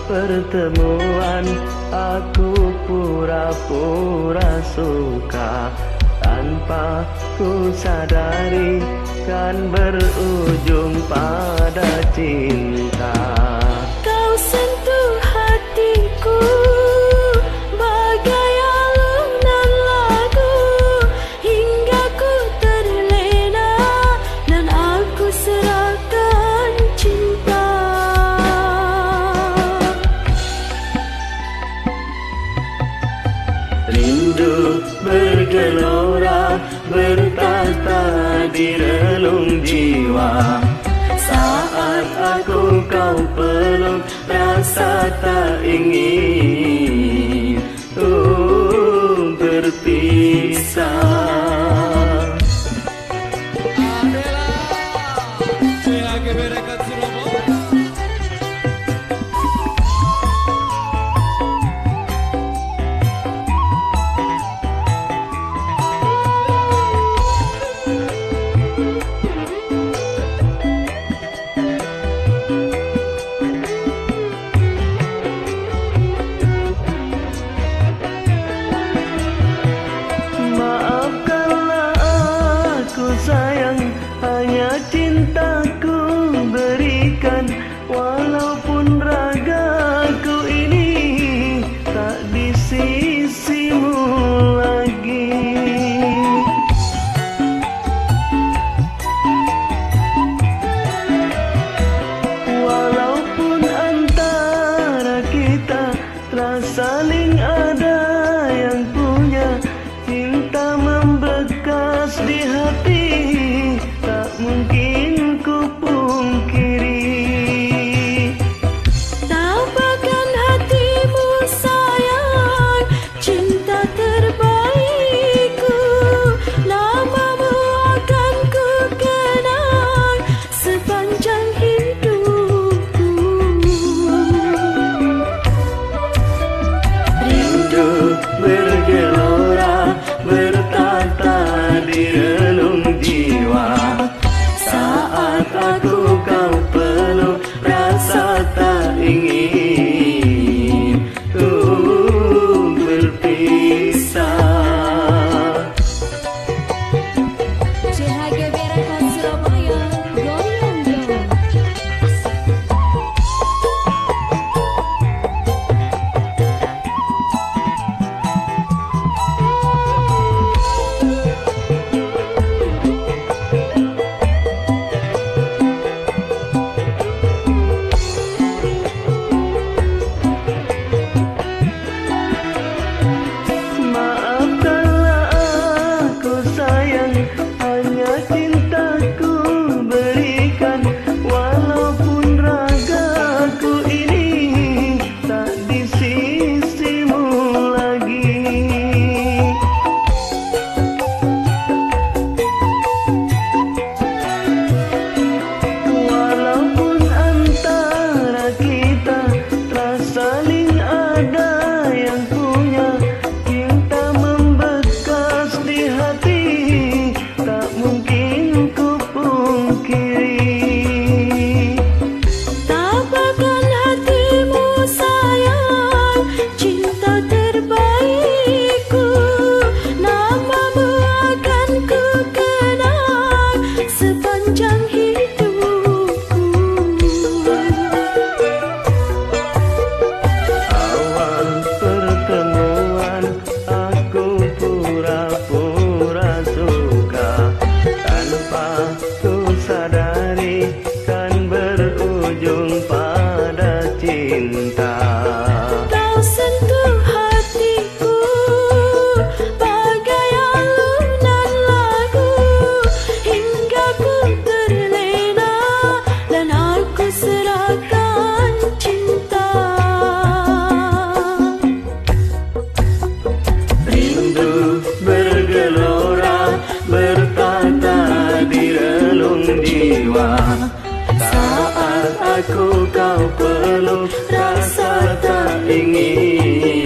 pertemuan aku pura-pura suka, tanpa ku sadari kan berujung pada cinta. Kau sentuh hatiku bagai alunan lagu, hingga ku terlena dan aku serahkan cinta. Rindu bergelora bertahta di relung jiwa, saat aku kau peluk rasa tak ingin berpisah. Sayang, hanya cintaku berikan, walaupun ragaku ini tak di sisimu lagi. Walaupun antara kita telah saling ada yang punya, cinta membekas di hati tak mungkin ku pungkiri. Tapakan hatimu sayang, cinta terbaikku, namamu akan ku kenang sepanjang hidupku. Rindu bergelora bertahta di relung jiwa, saat aku kau peluk rasa tak ingin berpisah. CHG Berekan Surabaya, goyang dong. Saling ada yang punya, cinta membekas di hati tak mungkin ku pungkiri. Tapakan hatimu sayang, cinta terbaikku, namamu akan ku kenang sepanjang hidupku. Pertemuan aku pura-pura suka, tanpa ku sadari kan berujung pada cinta. Kau sentuh hatiku bagai alunan lagu, hingga ku terlena dan aku serahkan cinta. Rindu bergelora bertahta di relung jiwa, saat aku kau peluk rasa tak ingin